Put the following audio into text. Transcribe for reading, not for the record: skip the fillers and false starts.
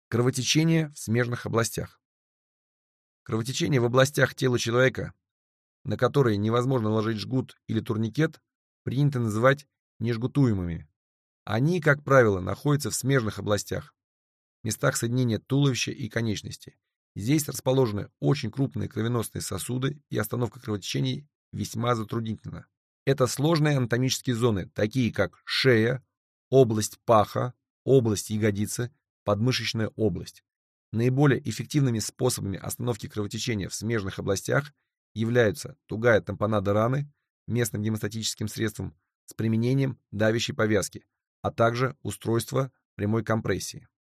Кровотечение в смежных областях. Кровотечение в областях тела человека, на которые невозможно наложить жгут или турникет, принято называть нежгутуемыми. Они, как правило, находятся в смежных областях, местах соединения туловища и конечности. Здесь расположены очень крупные кровеносные сосуды, и остановка кровотечений весьма затруднительна. Это сложные анатомические зоны, такие как шея, область паха, область ягодицы, подмышечная область. Наиболее эффективными способами остановки кровотечения в смежных областях являются тугая тампонада раны местным гемостатическим средством с применением давящей повязки, а также устройство прямой компрессии.